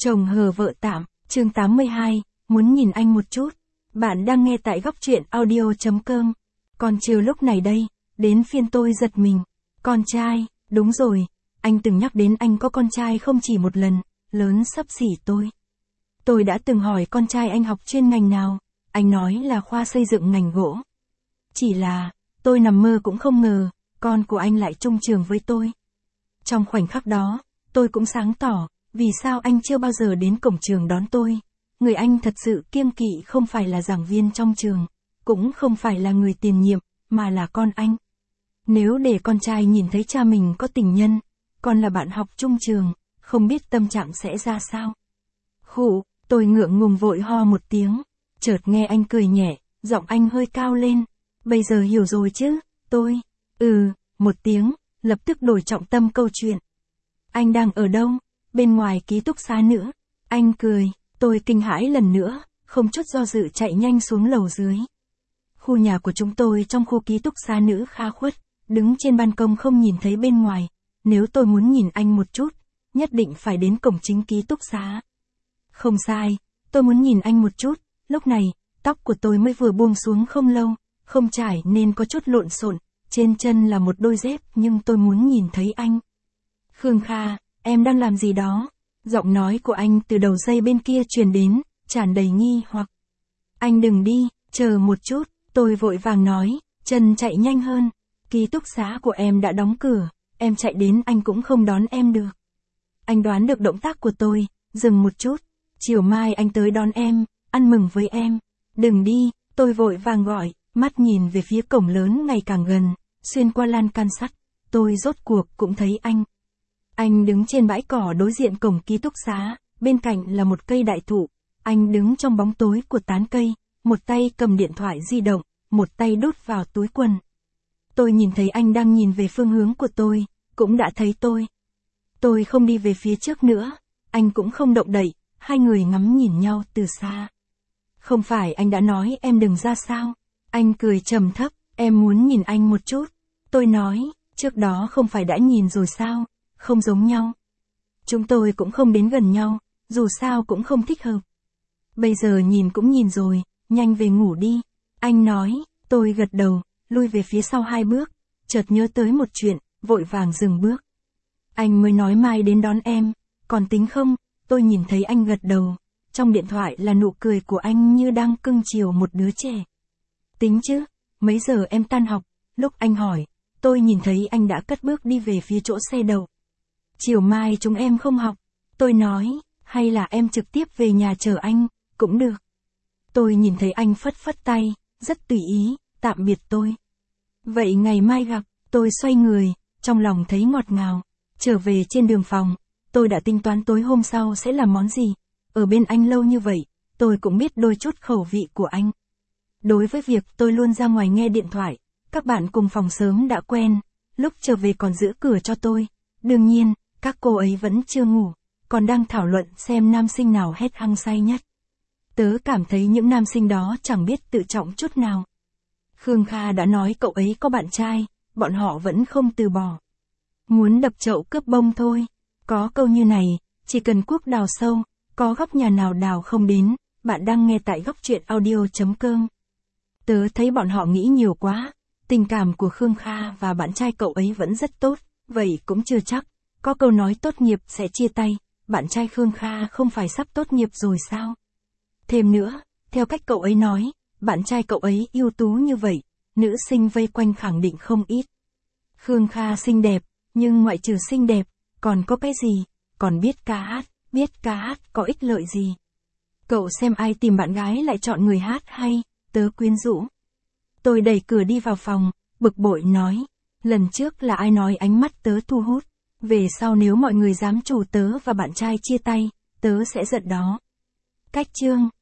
Chồng hờ vợ tạm, chương 82, muốn nhìn anh một chút. Bạn đang nghe tại góc truyện audio.com. Còn chiều lúc này đây, đến phiên tôi giật mình. Con trai, đúng rồi, anh từng nhắc đến anh có con trai không chỉ một lần, lớn xấp xỉ tôi. Tôi đã từng hỏi con trai anh học chuyên ngành nào, anh nói là khoa xây dựng ngành gỗ. Chỉ là, tôi nằm mơ cũng không ngờ, con của anh lại chung trường với tôi. Trong khoảnh khắc đó, tôi cũng sáng tỏ, vì sao anh chưa bao giờ đến cổng trường đón tôi. Người anh thật sự kiêng kỵ không phải là giảng viên trong trường, cũng không phải là người tiền nhiệm, mà là con anh. Nếu để con trai nhìn thấy cha mình có tình nhân, còn là bạn học chung trường, không biết tâm trạng sẽ ra sao. Khụ, tôi ngượng ngùng vội ho một tiếng, chợt nghe anh cười nhẹ, giọng anh hơi cao lên. Bây giờ hiểu rồi chứ, tôi, một tiếng, lập tức đổi trọng tâm câu chuyện. Anh đang ở đâu? Bên ngoài ký túc xá nữa. Anh cười, tôi kinh hãi lần nữa, không chút do dự chạy nhanh xuống lầu dưới. Khu nhà của chúng tôi trong khu ký túc xá nữ khá khuất, đứng trên ban công không nhìn thấy bên ngoài. Nếu tôi muốn nhìn anh một chút, nhất định phải đến cổng chính ký túc xá. Không sai, tôi muốn nhìn anh một chút, lúc này, tóc của tôi mới vừa buông xuống không lâu, không trải nên có chút lộn xộn, trên chân là một đôi dép nhưng tôi muốn nhìn thấy anh. Khương Kha, em đang làm gì đó? Giọng nói của anh từ đầu dây bên kia truyền đến, tràn đầy nghi hoặc. Anh đừng đi, chờ một chút, tôi vội vàng nói, chân chạy nhanh hơn. Ký túc xá của em đã đóng cửa, em chạy đến anh cũng không đón em được. Anh đoán được động tác của tôi, dừng một chút. Chiều mai anh tới đón em, ăn mừng với em. Đừng đi, tôi vội vàng gọi, mắt nhìn về phía cổng lớn ngày càng gần, xuyên qua lan can sắt. Tôi rốt cuộc cũng thấy anh. Anh đứng trên bãi cỏ đối diện cổng ký túc xá, bên cạnh là một cây đại thụ. Anh đứng trong bóng tối của tán cây, một tay cầm điện thoại di động, một tay đút vào túi quần. Tôi nhìn thấy anh đang nhìn về phương hướng của tôi, cũng đã thấy tôi. Tôi không đi về phía trước nữa, anh cũng không động đậy, hai người ngắm nhìn nhau từ xa. Không phải anh đã nói em đừng ra sao? Anh cười trầm thấp, em muốn nhìn anh một chút. Tôi nói, trước đó không phải đã nhìn rồi sao? Không giống nhau. Chúng tôi cũng không đến gần nhau, dù sao cũng không thích hợp. Bây giờ nhìn cũng nhìn rồi, nhanh về ngủ đi. Anh nói, tôi gật đầu, lui về phía sau 2 bước, chợt nhớ tới một chuyện, vội vàng dừng bước. Anh mới nói mai đến đón em, còn tính không? Tôi nhìn thấy anh gật đầu, trong điện thoại là nụ cười của anh như đang cưng chiều một đứa trẻ. Tính chứ, mấy giờ em tan học? Lúc anh hỏi, tôi nhìn thấy anh đã cất bước đi về phía chỗ xe đậu. Chiều mai chúng em không học. Tôi nói, hay là em trực tiếp về nhà chờ anh, cũng được. Tôi nhìn thấy anh phất phất tay, rất tùy ý, tạm biệt tôi. Vậy ngày mai gặp, tôi xoay người, trong lòng thấy ngọt ngào. Trở về trên đường phòng, tôi đã tính toán tối hôm sau sẽ làm món gì. Ở bên anh lâu như vậy, tôi cũng biết đôi chút khẩu vị của anh. Đối với việc tôi luôn ra ngoài nghe điện thoại, các bạn cùng phòng sớm đã quen, lúc trở về còn giữ cửa cho tôi. Đương nhiên, các cô ấy vẫn chưa ngủ, còn đang thảo luận xem nam sinh nào hét hăng say nhất. Tớ cảm thấy những nam sinh đó chẳng biết tự trọng chút nào. Khương Kha đã nói cậu ấy có bạn trai, bọn họ vẫn không từ bỏ. Muốn đập chậu cướp bông thôi. Có câu như này, chỉ cần cuốc đào sâu, có góc nhà nào đào không đến. Bạn đang nghe tại góc truyện audio.com. Tớ thấy bọn họ nghĩ nhiều quá. Tình cảm của Khương Kha và bạn trai cậu ấy vẫn rất tốt, vậy cũng chưa chắc. Có câu nói tốt nghiệp sẽ chia tay, bạn trai Khương Kha không phải sắp tốt nghiệp rồi sao? Thêm nữa, theo cách cậu ấy nói, bạn trai cậu ấy ưu tú như vậy, nữ sinh vây quanh khẳng định không ít. Khương Kha xinh đẹp, nhưng ngoại trừ xinh đẹp, còn có cái gì? Còn biết ca hát có ích lợi gì? Cậu xem ai tìm bạn gái lại chọn người hát hay, tớ quyến rũ. Tôi đẩy cửa đi vào phòng, bực bội nói, lần trước là ai nói ánh mắt tớ thu hút, về sau nếu mọi người dám chủ tớ và bạn trai chia tay, tớ sẽ giận đó. Cách chương